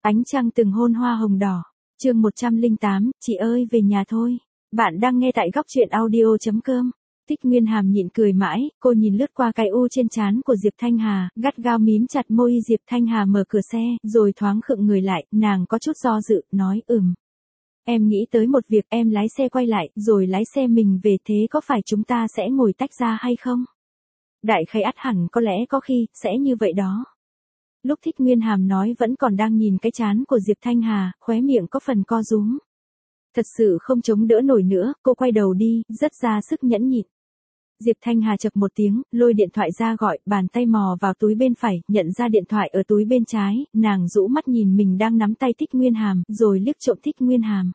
Ánh trăng từng hôn hoa hồng đỏ. Chương 108, chị ơi về nhà thôi. Bạn đang nghe tại góc truyện audio.com. Tích Nguyên Hàm nhịn cười mãi, cô nhìn lướt qua cái u trên trán của Diệp Thanh Hà, gắt gao mím chặt môi. Diệp Thanh Hà mở cửa xe, rồi thoáng khựng người lại, nàng có chút do dự, nói Em nghĩ tới một việc, em lái xe quay lại, rồi lái xe mình về, thế có phải chúng ta sẽ ngồi tách ra hay không? Đại khái ắt hẳn có lẽ có khi, sẽ như vậy đó. Lúc Thích Nguyên Hàm nói vẫn còn đang nhìn cái trán của Diệp Thanh Hà, khóe miệng có phần co rúm. Thật sự không chống đỡ nổi nữa, cô quay đầu đi, rất ra sức nhẫn nhịn. Diệp Thanh Hà chậc một tiếng, lôi điện thoại ra gọi, bàn tay mò vào túi bên phải, nhận ra điện thoại ở túi bên trái, nàng rũ mắt nhìn mình đang nắm tay Thích Nguyên Hàm, rồi liếc trộm Thích Nguyên Hàm.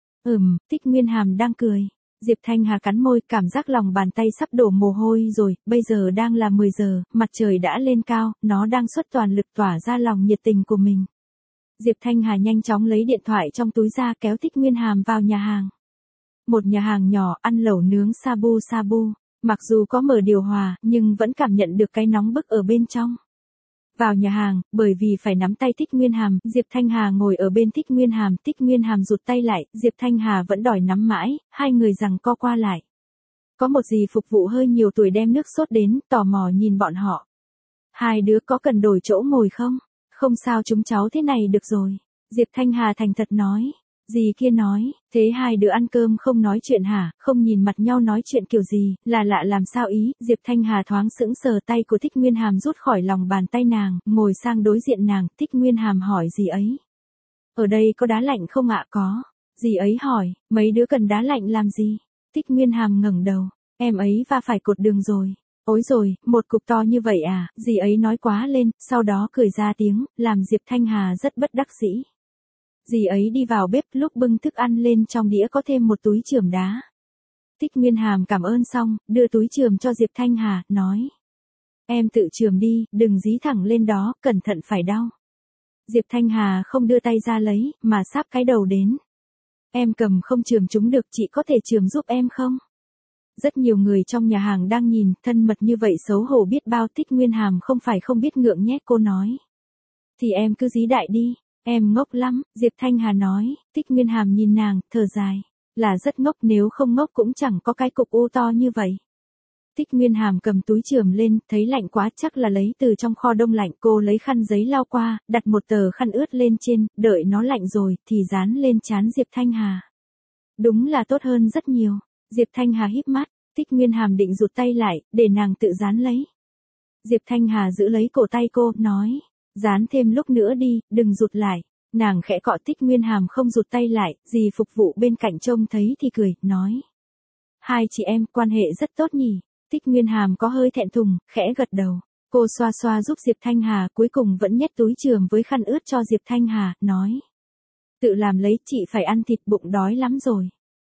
Thích Nguyên Hàm đang cười. Diệp Thanh Hà cắn môi, cảm giác lòng bàn tay sắp đổ mồ hôi rồi, bây giờ đang là 10 giờ, mặt trời đã lên cao, nó đang xuất toàn lực tỏa ra lòng nhiệt tình của mình. Diệp Thanh Hà nhanh chóng lấy điện thoại trong túi ra, kéo Thích Nguyên Hàm vào nhà hàng. Một nhà hàng nhỏ, ăn lẩu nướng Shabu Shabu, mặc dù có mở điều hòa, nhưng vẫn cảm nhận được cái nóng bức ở bên trong. Vào nhà hàng, bởi vì phải nắm tay Thích Nguyên Hàm, Diệp Thanh Hà ngồi ở bên Thích Nguyên Hàm rụt tay lại, Diệp Thanh Hà vẫn đòi nắm mãi, hai người giằng co qua lại. Có một dì phục vụ hơi nhiều tuổi đem nước sốt đến, tò mò nhìn bọn họ. Hai đứa có cần đổi chỗ ngồi không? Không sao, chúng cháu thế này được rồi. Diệp Thanh Hà thành thật nói. Dì kia nói, thế hai đứa ăn cơm không nói chuyện hả, không nhìn mặt nhau nói chuyện kiểu gì, là lạ làm sao ý. Diệp Thanh Hà thoáng sững sờ, tay của Thích Nguyên Hàm rút khỏi lòng bàn tay nàng, ngồi sang đối diện nàng. Thích Nguyên Hàm hỏi dì ấy. Ở đây có đá lạnh không ạ? Có. Dì ấy hỏi, mấy đứa cần đá lạnh làm gì? Thích Nguyên Hàm ngẩng đầu, em ấy va phải cột đường rồi. Ối rồi, một cục to như vậy à? Dì ấy nói quá lên, sau đó cười ra tiếng, làm Diệp Thanh Hà rất bất đắc dĩ. Dì ấy đi vào bếp, lúc bưng thức ăn lên trong đĩa có thêm một túi chườm đá. Thích Nguyên Hàm cảm ơn xong, đưa túi chườm cho Diệp Thanh Hà, nói. Em tự chườm đi, đừng dí thẳng lên đó, cẩn thận phải đau. Diệp Thanh Hà không đưa tay ra lấy, mà sáp cái đầu đến. Em cầm không chườm chúng được, chị có thể chườm giúp em không? Rất nhiều người trong nhà hàng đang nhìn, thân mật như vậy xấu hổ biết bao. Thích Nguyên Hàm không phải không biết ngượng nhét, cô nói. Thì em cứ dí đại đi. Em ngốc lắm, Diệp Thanh Hà nói. Thích Nguyên Hàm nhìn nàng, thở dài. Là rất ngốc, nếu không ngốc cũng chẳng có cái cục u to như vậy. Thích Nguyên Hàm cầm túi chườm lên, thấy lạnh quá, chắc là lấy từ trong kho đông lạnh. Cô lấy khăn giấy lau qua, đặt một tờ khăn ướt lên trên, đợi nó lạnh rồi, thì dán lên trán Diệp Thanh Hà. Đúng là tốt hơn rất nhiều. Diệp Thanh Hà híp mắt, Thích Nguyên Hàm định rụt tay lại, để nàng tự dán lấy. Diệp Thanh Hà giữ lấy cổ tay cô, nói. Dán thêm lúc nữa đi, đừng rụt lại. Nàng khẽ cọ. Thích Nguyên Hàm không rụt tay lại, dì phục vụ bên cạnh trông thấy thì cười, nói. Hai chị em, quan hệ rất tốt nhỉ. Thích Nguyên Hàm có hơi thẹn thùng, khẽ gật đầu. Cô xoa xoa giúp Diệp Thanh Hà, cuối cùng vẫn nhét túi chườm với khăn ướt cho Diệp Thanh Hà, nói. Tự làm lấy, chị phải ăn thịt, bụng đói lắm rồi.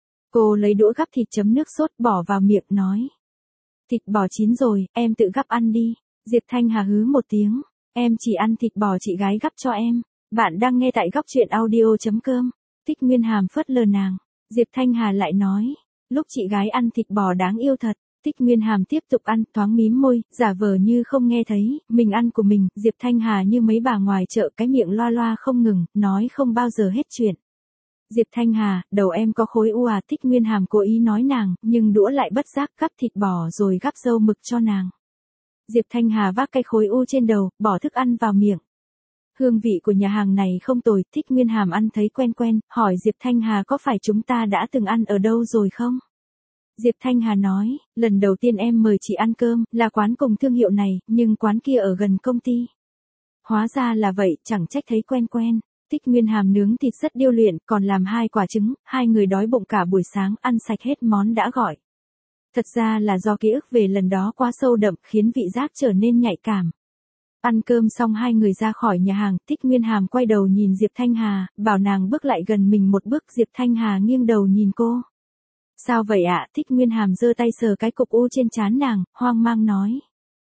Cô lấy đũa gắp thịt chấm nước sốt bỏ vào miệng, nói. Thịt bò chín rồi, em tự gắp ăn đi. Diệp Thanh Hà hứ một tiếng. Em chỉ ăn thịt bò chị gái gắp cho em. Bạn đang nghe tại góc truyện audio.com. Thích Nguyên Hàm phớt lờ nàng. Diệp Thanh Hà lại nói. Lúc chị gái ăn thịt bò đáng yêu thật. Thích Nguyên Hàm tiếp tục ăn, thoáng mím môi, giả vờ như không nghe thấy, mình ăn của mình. Diệp Thanh Hà như mấy bà ngoài chợ, cái miệng loa loa không ngừng, nói không bao giờ hết chuyện. Diệp Thanh Hà, đầu em có khối u à? Thích Nguyên Hàm cố ý nói nàng, nhưng đũa lại bất giác gắp thịt bò rồi gắp dâu mực cho nàng. Diệp Thanh Hà vác cái khối u trên đầu, bỏ thức ăn vào miệng. Hương vị của nhà hàng này không tồi. Thích Nguyên Hàm ăn thấy quen quen, hỏi Diệp Thanh Hà có phải chúng ta đã từng ăn ở đâu rồi không? Diệp Thanh Hà nói, lần đầu tiên em mời chị ăn cơm, là quán cùng thương hiệu này, nhưng quán kia ở gần công ty. Hóa ra là vậy, chẳng trách thấy quen quen. Thích Nguyên Hàm nướng thịt rất điêu luyện, còn làm 2 quả trứng, hai người đói bụng cả buổi sáng, ăn sạch hết món đã gọi. Thật ra là do ký ức về lần đó quá sâu đậm, khiến vị giác trở nên nhạy cảm. Ăn cơm xong hai người ra khỏi nhà hàng, Thích Nguyên Hàm quay đầu nhìn Diệp Thanh Hà, bảo nàng bước lại gần mình một bước. Diệp Thanh Hà nghiêng đầu nhìn cô. Sao vậy ạ? Thích Nguyên Hàm giơ tay sờ cái cục u trên trán nàng, hoang mang nói.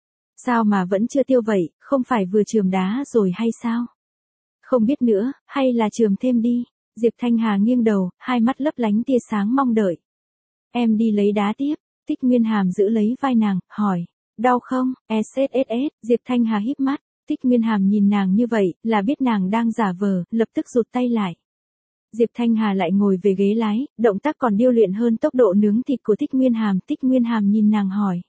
Sao mà vẫn chưa tiêu vậy, không phải vừa chườm đá rồi hay sao? Không biết nữa, hay là chườm thêm đi. Diệp Thanh Hà nghiêng đầu, hai mắt lấp lánh tia sáng mong đợi. Em đi lấy đá tiếp. Thích Nguyên Hàm giữ lấy vai nàng, hỏi. Đau không? SSSS. Diệp Thanh Hà híp mắt. Thích Nguyên Hàm nhìn nàng như vậy, là biết nàng đang giả vờ, lập tức rụt tay lại. Diệp Thanh Hà lại ngồi về ghế lái, động tác còn điêu luyện hơn tốc độ nướng thịt của Thích Nguyên Hàm. Thích Nguyên Hàm nhìn nàng hỏi.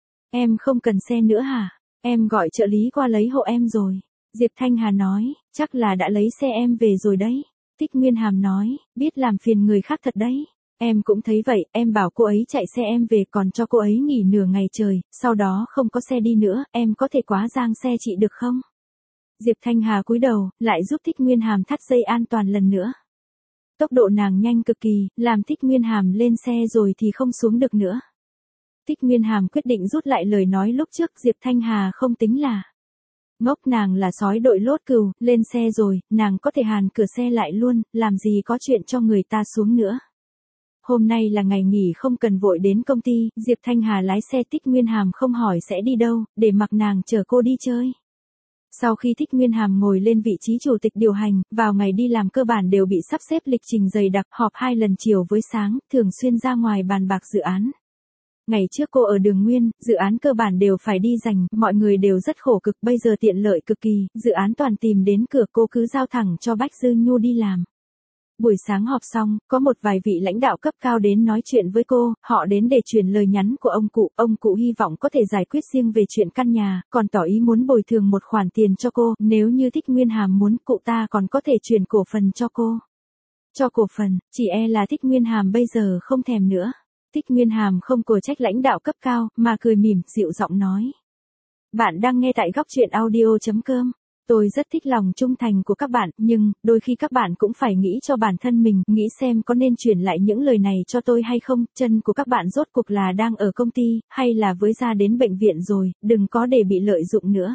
Em không cần xe nữa hả? Em gọi trợ lý qua lấy hộ em rồi. Diệp Thanh Hà nói, chắc là đã lấy xe em về rồi đấy. Thích Nguyên Hàm nói, biết làm phiền người khác thật đấy. Em cũng thấy vậy, em bảo cô ấy chạy xe em về còn cho cô ấy nghỉ nửa ngày trời, sau đó không có xe đi nữa, em có thể quá giang xe chị được không? Diệp Thanh Hà cúi đầu, lại giúp Thích Nguyên Hàm thắt dây an toàn lần nữa. Tốc độ nàng nhanh cực kỳ, làm Thích Nguyên Hàm lên xe rồi thì không xuống được nữa. Thích Nguyên Hàm quyết định rút lại lời nói lúc trước. Diệp Thanh Hà không tính là ngốc, nàng là sói đội lốt cừu, lên xe rồi, nàng có thể hàn cửa xe lại luôn, làm gì có chuyện cho người ta xuống nữa. Hôm nay là ngày nghỉ không cần vội đến công ty, Diệp Thanh Hà lái xe. Thích Nguyên Hàm không hỏi sẽ đi đâu, để mặc nàng chở cô đi chơi. Sau khi Thích Nguyên Hàm ngồi lên vị trí chủ tịch điều hành, vào ngày đi làm cơ bản đều bị sắp xếp lịch trình dày đặc, họp 2 lần chiều với sáng, thường xuyên ra ngoài bàn bạc dự án. Ngày trước cô ở Đường Nguyên, dự án cơ bản đều phải đi giành, mọi người đều rất khổ cực, bây giờ tiện lợi cực kỳ, dự án toàn tìm đến cửa, cô cứ giao thẳng cho Bách Dư Nhu đi làm. Buổi sáng họp xong, có một vài vị lãnh đạo cấp cao đến nói chuyện với cô, họ đến để truyền lời nhắn của ông cụ hy vọng có thể giải quyết riêng về chuyện căn nhà, còn tỏ ý muốn bồi thường một khoản tiền cho cô, nếu như Thích Nguyên Hàm muốn, cụ ta còn có thể chuyển cổ phần cho cô. Cho cổ phần, chỉ e là Thích Nguyên Hàm bây giờ không thèm nữa. Thích Nguyên Hàm không cổ trách lãnh đạo cấp cao, mà cười mỉm, dịu giọng nói. Bạn đang nghe tại góc truyện audio.com. Tôi rất thích lòng trung thành của các bạn, nhưng, đôi khi các bạn cũng phải nghĩ cho bản thân mình, nghĩ xem có nên truyền lại những lời này cho tôi hay không, chân của các bạn rốt cuộc là đang ở công ty, hay là với ra đến bệnh viện rồi, đừng có để bị lợi dụng nữa.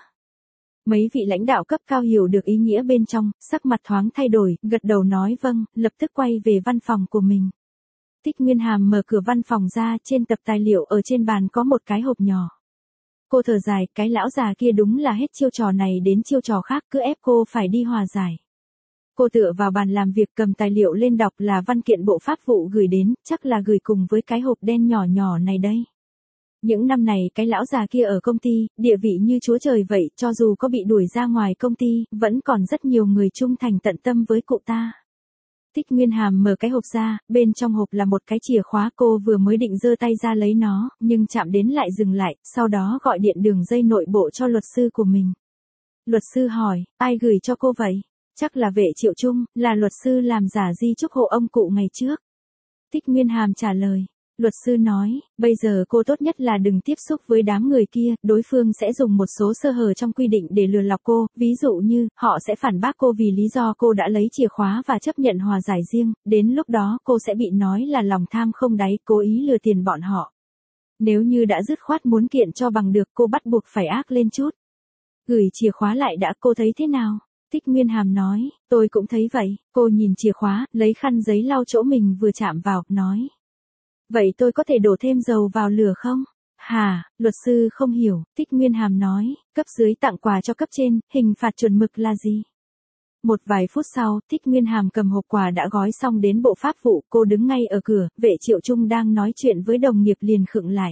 Mấy vị lãnh đạo cấp cao hiểu được ý nghĩa bên trong, sắc mặt thoáng thay đổi, gật đầu nói vâng, lập tức quay về văn phòng của mình. Thích Nguyên Hàm mở cửa văn phòng ra, trên tập tài liệu ở trên bàn có một cái hộp nhỏ. Cô thở dài, cái lão già kia đúng là hết chiêu trò này đến chiêu trò khác, cứ ép cô phải đi hòa giải. Cô tựa vào bàn làm việc cầm tài liệu lên đọc là văn kiện bộ pháp vụ gửi đến, chắc là gửi cùng với cái hộp đen nhỏ nhỏ này đây. Những năm này cái lão già kia ở công ty, địa vị như chúa trời vậy, cho dù có bị đuổi ra ngoài công ty, vẫn còn rất nhiều người trung thành tận tâm với cụ ta. Thích Nguyên Hàm mở cái hộp ra, bên trong hộp là một cái chìa khóa, cô vừa mới định giơ tay ra lấy nó, nhưng chạm đến lại dừng lại, sau đó gọi điện đường dây nội bộ cho luật sư của mình. Luật sư hỏi, ai gửi cho cô vậy? Chắc là Vệ Triệu Trung, là luật sư làm giả di chúc hộ ông cụ ngày trước. Thích Nguyên Hàm trả lời. Luật sư nói, bây giờ cô tốt nhất là đừng tiếp xúc với đám người kia, đối phương sẽ dùng một số sơ hở trong quy định để lừa lọc cô, ví dụ như, họ sẽ phản bác cô vì lý do cô đã lấy chìa khóa và chấp nhận hòa giải riêng, đến lúc đó cô sẽ bị nói là lòng tham không đáy, cố ý lừa tiền bọn họ. Nếu như đã dứt khoát muốn kiện cho bằng được, cô bắt buộc phải ác lên chút. Gửi chìa khóa lại đã, cô thấy thế nào? Thích Nguyên Hàm nói, tôi cũng thấy vậy, cô nhìn chìa khóa, lấy khăn giấy lau chỗ mình vừa chạm vào, nói. Vậy tôi có thể đổ thêm dầu vào lửa không? Hả, luật sư không hiểu, Thích Nguyên Hàm nói, cấp dưới tặng quà cho cấp trên, hình phạt chuẩn mực là gì? Một vài phút sau, Thích Nguyên Hàm cầm hộp quà đã gói xong đến bộ pháp vụ, cô đứng ngay ở cửa, Vệ Triệu Trung đang nói chuyện với đồng nghiệp liền khựng lại.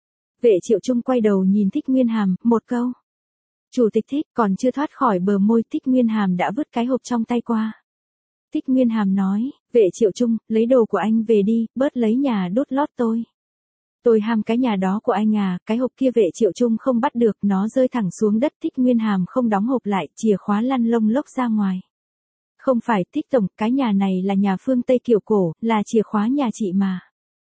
Vệ Triệu Trung quay đầu nhìn Thích Nguyên Hàm, một câu. Chủ tịch Thích, còn chưa thoát khỏi bờ môi, Thích Nguyên Hàm đã vứt cái hộp trong tay qua. Thích Nguyên Hàm nói, Vệ Triệu Trung, lấy đồ của anh về đi, bớt lấy nhà đốt lót tôi. Tôi ham cái nhà đó của anh à, cái hộp kia Vệ Triệu Trung không bắt được, nó rơi thẳng xuống đất. Thích Nguyên Hàm không đóng hộp lại, chìa khóa lăn lông lốc ra ngoài. Không phải, Thích tổng, cái nhà này là nhà phương Tây kiểu cổ, là chìa khóa nhà chị mà.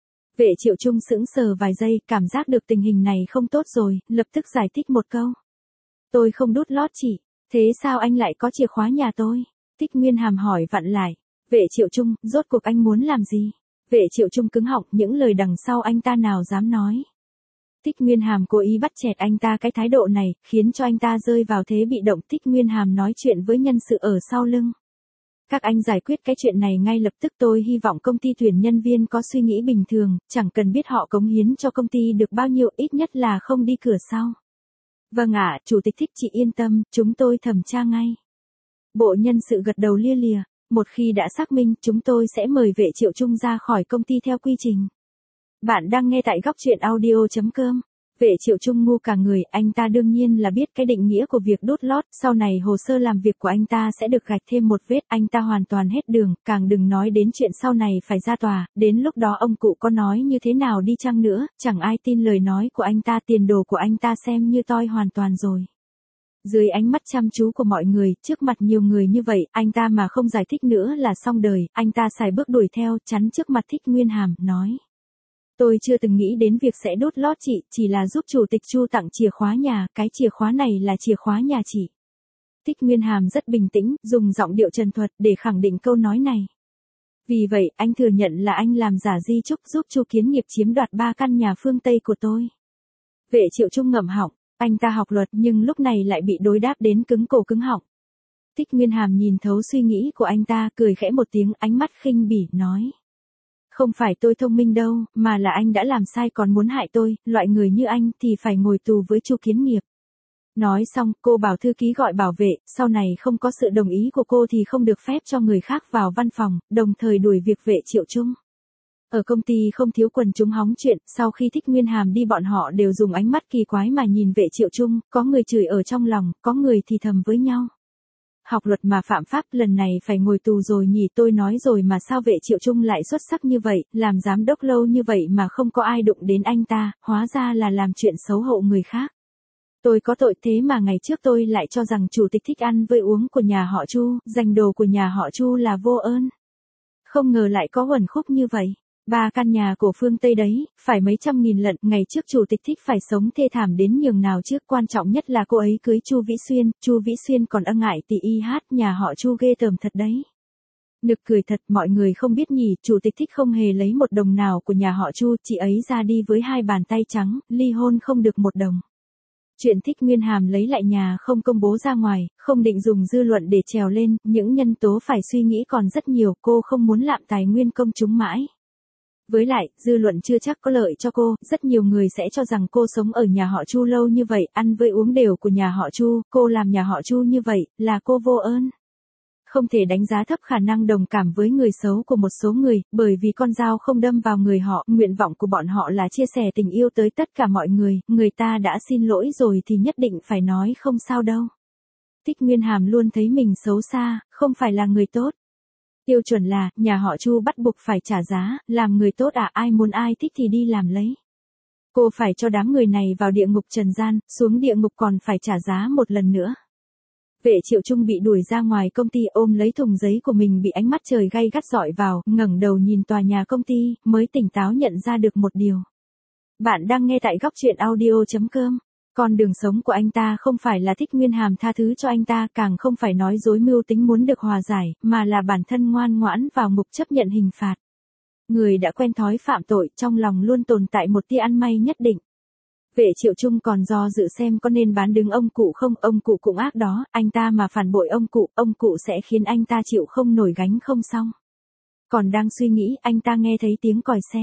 Vệ Triệu Trung sững sờ vài giây, cảm giác được tình hình này không tốt rồi, lập tức giải thích một câu. Tôi không đốt lót chị, thế sao anh lại có chìa khóa nhà tôi? Thích Nguyên Hàm hỏi vặn lại. Vệ Triệu Trung, rốt cuộc anh muốn làm gì? Vệ Triệu Trung cứng họng, những lời đằng sau anh ta nào dám nói. Thích Nguyên Hàm cố ý bắt chẹt anh ta, cái thái độ này, khiến cho anh ta rơi vào thế bị động. Thích Nguyên Hàm nói chuyện với nhân sự ở sau lưng. Các anh giải quyết cái chuyện này ngay lập tức, tôi hy vọng công ty tuyển nhân viên có suy nghĩ bình thường, chẳng cần biết họ cống hiến cho công ty được bao nhiêu, ít nhất là không đi cửa sau. Vâng ạ, Chủ tịch Thích, chị yên tâm, chúng tôi thẩm tra ngay. Bộ nhân sự gật đầu lia lịa, một khi đã xác minh, chúng tôi sẽ mời Vệ Triệu Trung ra khỏi công ty theo quy trình. Bạn đang nghe tại góc truyện audio.com. Vệ Triệu Trung ngu cả người, anh ta đương nhiên là biết cái định nghĩa của việc đút lót, sau này hồ sơ làm việc của anh ta sẽ được gạch thêm một vết, anh ta hoàn toàn hết đường, càng đừng nói đến chuyện sau này phải ra tòa, đến lúc đó ông cụ có nói như thế nào đi chăng nữa, chẳng ai tin lời nói của anh ta, tiền đồ của anh ta xem như toi hoàn toàn rồi. Dưới ánh mắt chăm chú của mọi người, trước mặt nhiều người như vậy, anh ta mà không giải thích nữa là xong đời, anh ta xài bước đuổi theo, chắn trước mặt Thích Nguyên Hàm, nói. Tôi chưa từng nghĩ đến việc sẽ đốt lót chị, chỉ là giúp chủ tịch Chu tặng chìa khóa nhà, cái chìa khóa này là chìa khóa nhà chị. Thích Nguyên Hàm rất bình tĩnh, dùng giọng điệu trần thuật để khẳng định câu nói này. Vì vậy, anh thừa nhận là anh làm giả di chúc giúp Chu Kiến Nghiệp chiếm đoạt 3 căn nhà phương Tây của tôi. Vệ Triệu Trung ngậm họng, anh ta học luật nhưng lúc này lại bị đối đáp đến cứng cổ cứng họng. Thích Nguyên Hàm nhìn thấu suy nghĩ của anh ta, cười khẽ một tiếng, ánh mắt khinh bỉ, nói. Không phải tôi thông minh đâu, mà là anh đã làm sai còn muốn hại tôi, loại người như anh thì phải ngồi tù với Chu Kiến Nghiệp. Nói xong, cô bảo thư ký gọi bảo vệ, sau này không có sự đồng ý của cô thì không được phép cho người khác vào văn phòng, đồng thời đuổi việc Vệ Triệu Trung. Ở công ty không thiếu quần chúng hóng chuyện, sau khi Thích Nguyên Hàm đi bọn họ đều dùng ánh mắt kỳ quái mà nhìn Vệ Triệu Trung, có người chửi ở trong lòng, có người thì thầm với nhau. Học luật mà phạm pháp, lần này phải ngồi tù rồi nhỉ, tôi nói rồi mà sao Vệ Triệu Trung lại xuất sắc như vậy, làm giám đốc lâu như vậy mà không có ai đụng đến anh ta, hóa ra là làm chuyện xấu hổ người khác. Tôi có tội thế mà ngày trước tôi lại cho rằng chủ tịch thích ăn với uống của nhà họ Chu, giành đồ của nhà họ Chu là vô ơn. Không ngờ lại có uẩn khúc như vậy. 3 căn nhà của phương Tây đấy, phải mấy trăm nghìn lận, ngày trước chủ tịch thích phải sống thê thảm đến nhường nào trước, quan trọng nhất là cô ấy cưới Chu Vĩ Xuyên còn ngại tị y hát, nhà họ Chu ghê tởm thật đấy. Nực cười thật, mọi người không biết nhỉ, chủ tịch thích không hề lấy một đồng nào của nhà họ Chu, chị ấy ra đi với 2 bàn tay trắng, ly hôn không được 1 đồng. Chuyện Thích Nguyên Hàm lấy lại nhà không công bố ra ngoài, không định dùng dư luận để trèo lên, những nhân tố phải suy nghĩ còn rất nhiều, cô không muốn lạm tài nguyên công chúng mãi. Với lại, dư luận chưa chắc có lợi cho cô, rất nhiều người sẽ cho rằng cô sống ở nhà họ Chu lâu như vậy, ăn với uống đều của nhà họ Chu, cô làm nhà họ Chu như vậy, là cô vô ơn. Không thể đánh giá thấp khả năng đồng cảm với người xấu của một số người, bởi vì con dao không đâm vào người họ, nguyện vọng của bọn họ là chia sẻ tình yêu tới tất cả mọi người ta đã xin lỗi rồi thì nhất định phải nói không sao đâu. Thích Nguyên Hàm luôn thấy mình xấu xa, không phải là người tốt. Tiêu chuẩn là, nhà họ Chu bắt buộc phải trả giá, làm người tốt à, ai muốn ai thích thì đi làm lấy. Cô phải cho đám người này vào địa ngục trần gian, xuống địa ngục còn phải trả giá một lần nữa. Vệ Triệu Trung bị đuổi ra ngoài công ty, ôm lấy thùng giấy của mình bị ánh mắt trời gay gắt dọi vào, ngẩng đầu nhìn tòa nhà công ty, mới tỉnh táo nhận ra được một điều. Bạn đang nghe tại góc truyện audio.com. Con đường sống của anh ta không phải là Thích Nguyên Hàm tha thứ cho anh ta, càng không phải nói dối mưu tính muốn được hòa giải, mà là bản thân ngoan ngoãn vào ngục chấp nhận hình phạt. Người đã quen thói phạm tội, trong lòng luôn tồn tại một tia ăn may nhất định. Vệ Triệu Trung còn do dự xem có nên bán đứng ông cụ không, ông cụ cũng ác đó, anh ta mà phản bội ông cụ sẽ khiến anh ta chịu không nổi gánh không xong. Còn đang suy nghĩ, anh ta nghe thấy tiếng còi xe.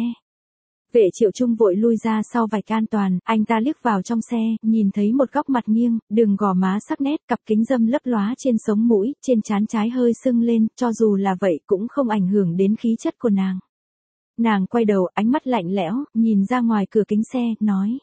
Vệ Triệu Trung vội lui ra sau vạch an toàn, anh ta liếc vào trong xe, nhìn thấy một góc mặt nghiêng, đường gò má sắc nét, cặp kính râm lấp lóa trên sống mũi, trên trán trái hơi sưng lên, cho dù là vậy cũng không ảnh hưởng đến khí chất của nàng. Nàng quay đầu, ánh mắt lạnh lẽo, nhìn ra ngoài cửa kính xe, nói.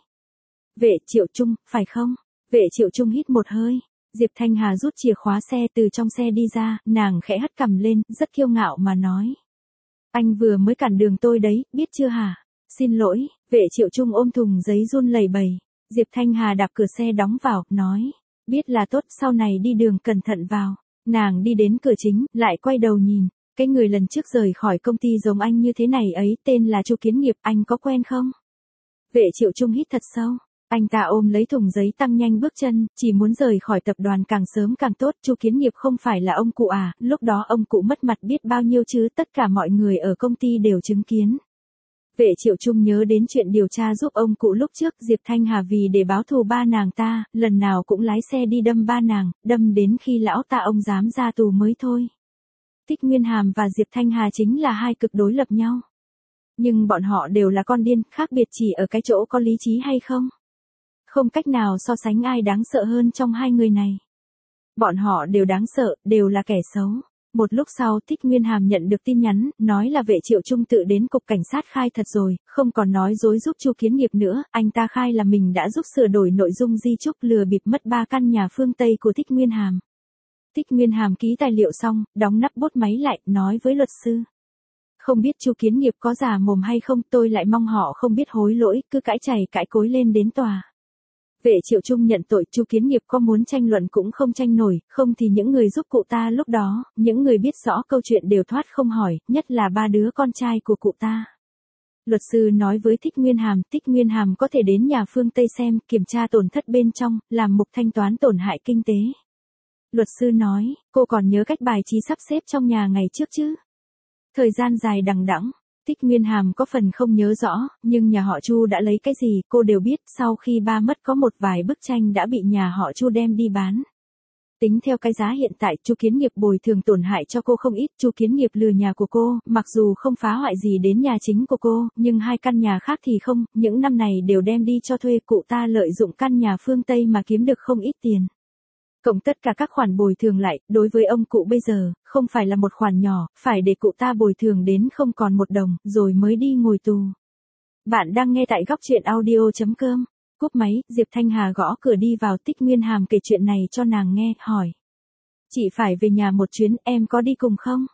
Vệ Triệu Trung, phải không? Vệ Triệu Trung hít một hơi. Diệp Thanh Hà rút chìa khóa xe từ trong xe đi ra, nàng khẽ hất cằm lên, rất kiêu ngạo mà nói. Anh vừa mới cản đường tôi đấy, biết chưa hả? Xin lỗi, Vệ Triệu Trung ôm thùng giấy run lẩy bẩy. Diệp Thanh Hà đạp cửa xe đóng vào, nói. Biết là tốt, sau này đi đường cẩn thận vào. Nàng đi đến cửa chính, lại quay đầu nhìn. Cái người lần trước rời khỏi công ty giống anh như thế này ấy, tên là Chu Kiến Nghiệp, anh có quen không? Vệ Triệu Trung hít thật sâu. Anh ta ôm lấy thùng giấy tăng nhanh bước chân, chỉ muốn rời khỏi tập đoàn càng sớm càng tốt. Chu Kiến Nghiệp không phải là ông cụ à, lúc đó ông cụ mất mặt biết bao nhiêu chứ, tất cả mọi người ở công ty đều chứng kiến. Vệ Triệu Trung nhớ đến chuyện điều tra giúp ông cụ lúc trước, Diệp Thanh Hà vì để báo thù ba nàng ta, lần nào cũng lái xe đi đâm ba nàng, đâm đến khi lão ta ông dám ra tù mới thôi. Thích Nguyên Hàm và Diệp Thanh Hà chính là hai cực đối lập nhau. Nhưng bọn họ đều là con điên, khác biệt chỉ ở cái chỗ có lý trí hay không. Không cách nào so sánh ai đáng sợ hơn trong hai người này. Bọn họ đều đáng sợ, đều là kẻ xấu. Một lúc sau Thích Nguyên Hàm nhận được tin nhắn, nói là vệ Triệu Trung tự đến cục cảnh sát khai thật rồi, không còn nói dối giúp Chu Kiến Nghiệp nữa, anh ta khai là mình đã giúp sửa đổi nội dung di chúc lừa bịp mất 3 căn nhà phương Tây của Thích Nguyên Hàm. Thích Nguyên Hàm ký tài liệu xong, đóng nắp bút máy lại, nói với luật sư. Không biết Chu Kiến Nghiệp có giả mồm hay không, tôi lại mong họ không biết hối lỗi, cứ cãi chày cãi cối lên đến tòa. Vệ Triệu Trung nhận tội, Chu Kiến Nghiệp có muốn tranh luận cũng không tranh nổi, không thì những người giúp cụ ta lúc đó, những người biết rõ câu chuyện đều thoát không hỏi, nhất là 3 đứa con trai của cụ ta. Luật sư nói với Thích Nguyên Hàm có thể đến nhà phương Tây xem, kiểm tra tổn thất bên trong, làm mục thanh toán tổn hại kinh tế. Luật sư nói, cô còn nhớ cách bài trí sắp xếp trong nhà ngày trước chứ? Thời gian dài đằng đẵng, Thích Nguyên Hàm có phần không nhớ rõ, nhưng nhà họ Chu đã lấy cái gì cô đều biết, sau khi ba mất có một vài bức tranh đã bị nhà họ Chu đem đi bán. Tính theo cái giá hiện tại, Chu Kiến Nghiệp bồi thường tổn hại cho cô không ít, Chu Kiến Nghiệp lừa nhà của cô, mặc dù không phá hoại gì đến nhà chính của cô, nhưng 2 căn nhà khác thì không, những năm này đều đem đi cho thuê, cụ ta lợi dụng căn nhà phương Tây mà kiếm được không ít tiền. Cộng tất cả các khoản bồi thường lại, đối với ông cụ bây giờ, không phải là một khoản nhỏ, phải để cụ ta bồi thường đến không còn 1 đồng, rồi mới đi ngồi tù. Bạn đang nghe tại góc chuyện audio.com. Cúp máy, Diệp Thanh Hà gõ cửa đi vào, Thích Nguyên Hàm kể chuyện này cho nàng nghe, hỏi. Chị phải về nhà một chuyến, em có đi cùng không?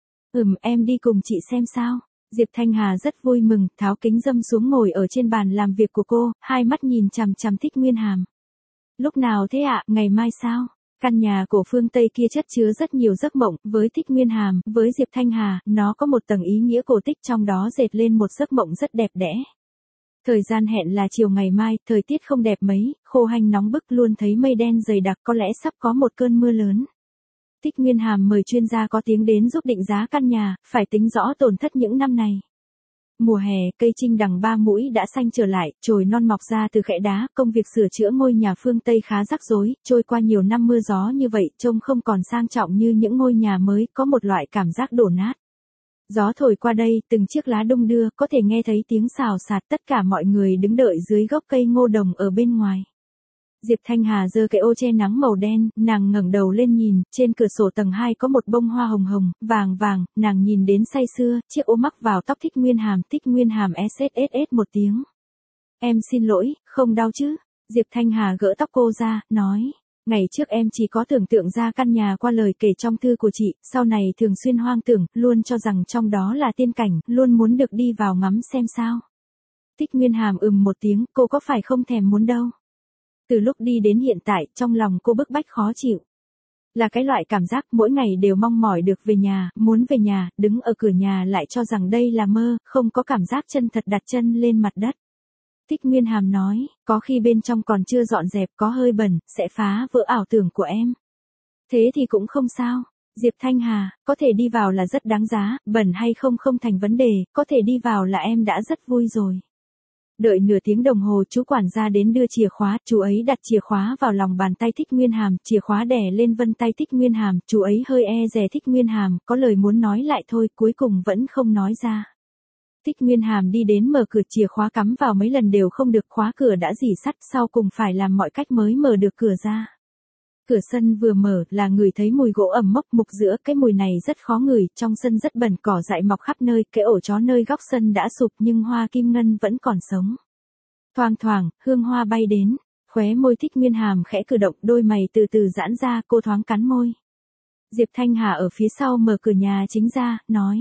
Em đi cùng chị xem sao. Diệp Thanh Hà rất vui mừng, tháo kính râm xuống ngồi ở trên bàn làm việc của cô, hai mắt nhìn chằm chằm Thích Nguyên Hàm. Lúc nào thế ạ, ngày mai sao? Căn nhà của phương Tây kia chất chứa rất nhiều giấc mộng, với Thích Nguyên Hàm, với Diệp Thanh Hà, nó có một tầng ý nghĩa cổ tích trong đó dệt lên một giấc mộng rất đẹp đẽ. Thời gian hẹn là chiều ngày mai, thời tiết không đẹp mấy, khô hanh nóng bức, luôn thấy mây đen dày đặc, có lẽ sắp có một cơn mưa lớn. Thích Nguyên Hàm mời chuyên gia có tiếng đến giúp định giá căn nhà, phải tính rõ tổn thất những năm này. Mùa hè, cây trinh đằng 3 mũi đã xanh trở lại, chồi non mọc ra từ kẽ đá, công việc sửa chữa ngôi nhà phương Tây khá rắc rối, trôi qua nhiều năm mưa gió như vậy, trông không còn sang trọng như những ngôi nhà mới, có một loại cảm giác đổ nát. Gió thổi qua đây, từng chiếc lá đung đưa, có thể nghe thấy tiếng xào xạc, tất cả mọi người đứng đợi dưới gốc cây ngô đồng ở bên ngoài. Diệp Thanh Hà giơ cái ô che nắng màu đen, nàng ngẩng đầu lên nhìn, trên cửa sổ tầng 2 có một bông hoa hồng hồng, vàng vàng, nàng nhìn đến say sưa, chiếc ô mắc vào tóc Thích Nguyên Hàm sss một tiếng. Em xin lỗi, không đau chứ? Diệp Thanh Hà gỡ tóc cô ra, nói. Ngày trước em chỉ có tưởng tượng ra căn nhà qua lời kể trong thư của chị, sau này thường xuyên hoang tưởng, luôn cho rằng trong đó là tiên cảnh, luôn muốn được đi vào ngắm xem sao. Thích Nguyên Hàm một tiếng, cô có phải không thèm muốn đâu. Từ lúc đi đến hiện tại, trong lòng cô bức bách khó chịu. Là cái loại cảm giác mỗi ngày đều mong mỏi được về nhà, muốn về nhà, đứng ở cửa nhà lại cho rằng đây là mơ, không có cảm giác chân thật đặt chân lên mặt đất. Thích Nguyên Hàm nói, có khi bên trong còn chưa dọn dẹp, có hơi bẩn, sẽ phá vỡ ảo tưởng của em. Thế thì cũng không sao. Diệp Thanh Hà, có thể đi vào là rất đáng giá, bẩn hay không không thành vấn đề, có thể đi vào là em đã rất vui rồi. Đợi nửa tiếng đồng hồ, chú quản gia đến đưa chìa khóa, chú ấy đặt chìa khóa vào lòng bàn tay Thích Nguyên Hàm, chìa khóa đè lên vân tay Thích Nguyên Hàm, chú ấy hơi e dè Thích Nguyên Hàm, có lời muốn nói lại thôi, cuối cùng vẫn không nói ra. Thích Nguyên Hàm đi đến mở cửa, chìa khóa cắm vào mấy lần đều không được, khóa cửa đã rỉ sắt, sau cùng phải làm mọi cách mới mở được cửa ra. Cửa sân vừa mở là người thấy mùi gỗ ẩm mốc mục giữa, cái mùi này rất khó ngửi, trong sân rất bẩn, cỏ dại mọc khắp nơi, cái ổ chó nơi góc sân đã sụp nhưng hoa kim ngân vẫn còn sống. Thoang thoảng, hương hoa bay đến, khóe môi Thích Nguyên Hàm khẽ cử động, đôi mày từ từ giãn ra, cô thoáng cắn môi. Diệp Thanh Hà ở phía sau mở cửa nhà chính ra, nói.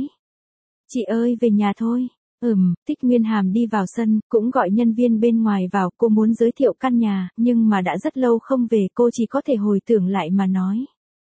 Chị ơi, về nhà thôi. Thích Nguyên Hàm đi vào sân, cũng gọi nhân viên bên ngoài vào, cô muốn giới thiệu căn nhà, nhưng mà đã rất lâu không về, cô chỉ có thể hồi tưởng lại mà nói.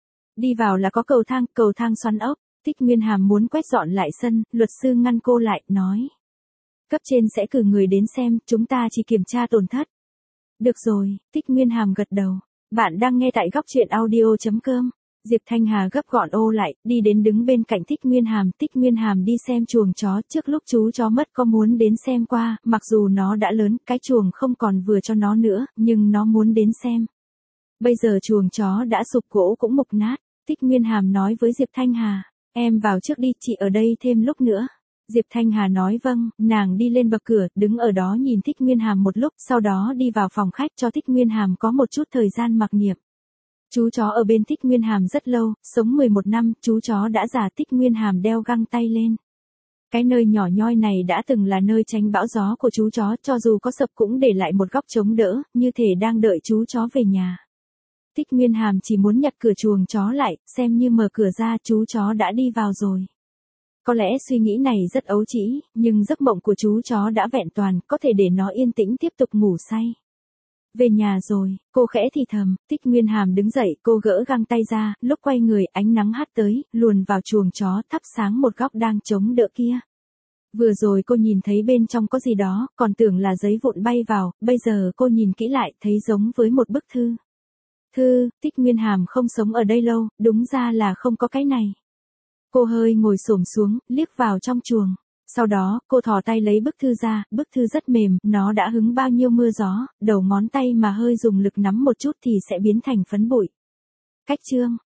Đi vào là có cầu thang xoắn ốc, Thích Nguyên Hàm muốn quét dọn lại sân, luật sư ngăn cô lại, nói. Cấp trên sẽ cử người đến xem, chúng ta chỉ kiểm tra tổn thất. Được rồi, Thích Nguyên Hàm gật đầu. Bạn đang nghe tại góc chuyện audio.com. Diệp Thanh Hà gấp gọn ô lại, đi đến đứng bên cạnh Thích Nguyên Hàm đi xem chuồng chó, trước lúc chú chó mất có muốn đến xem qua, mặc dù nó đã lớn, cái chuồng không còn vừa cho nó nữa, nhưng nó muốn đến xem. Bây giờ chuồng chó đã sụp, gỗ cũng mục nát, Thích Nguyên Hàm nói với Diệp Thanh Hà, em vào trước đi, chị ở đây thêm lúc nữa. Diệp Thanh Hà nói vâng, nàng đi lên bậc cửa, đứng ở đó nhìn Thích Nguyên Hàm một lúc, sau đó đi vào phòng khách cho Thích Nguyên Hàm có một chút thời gian mặc niệm. Chú chó ở bên Thích Nguyên Hàm rất lâu, sống 11 năm, chú chó đã già. Thích Nguyên Hàm đeo găng tay lên. Cái nơi nhỏ nhoi này đã từng là nơi tránh bão gió của chú chó, cho dù có sập cũng để lại một góc chống đỡ, như thể đang đợi chú chó về nhà. Thích Nguyên Hàm chỉ muốn nhặt cửa chuồng chó lại, xem như mở cửa ra chú chó đã đi vào rồi. Có lẽ suy nghĩ này rất ấu trĩ, nhưng giấc mộng của chú chó đã vẹn toàn, có thể để nó yên tĩnh tiếp tục ngủ say. Về nhà rồi, cô khẽ thì thầm. Thích Nguyên Hàm đứng dậy, cô gỡ găng tay ra, lúc quay người ánh nắng hắt tới, luồn vào chuồng chó, thắp sáng một góc đang chống đỡ kia. Vừa rồi cô nhìn thấy bên trong có gì đó, còn tưởng là giấy vụn bay vào, bây giờ cô nhìn kỹ lại, thấy giống với một bức thư. Thư, Thích Nguyên Hàm không sống ở đây lâu, đúng ra là không có cái này. Cô hơi ngồi xổm xuống, liếc vào trong chuồng. Sau đó, cô thò tay lấy bức thư ra, bức thư rất mềm, nó đã hứng bao nhiêu mưa gió, đầu ngón tay mà hơi dùng lực nắm một chút thì sẽ biến thành phấn bụi. Cách chương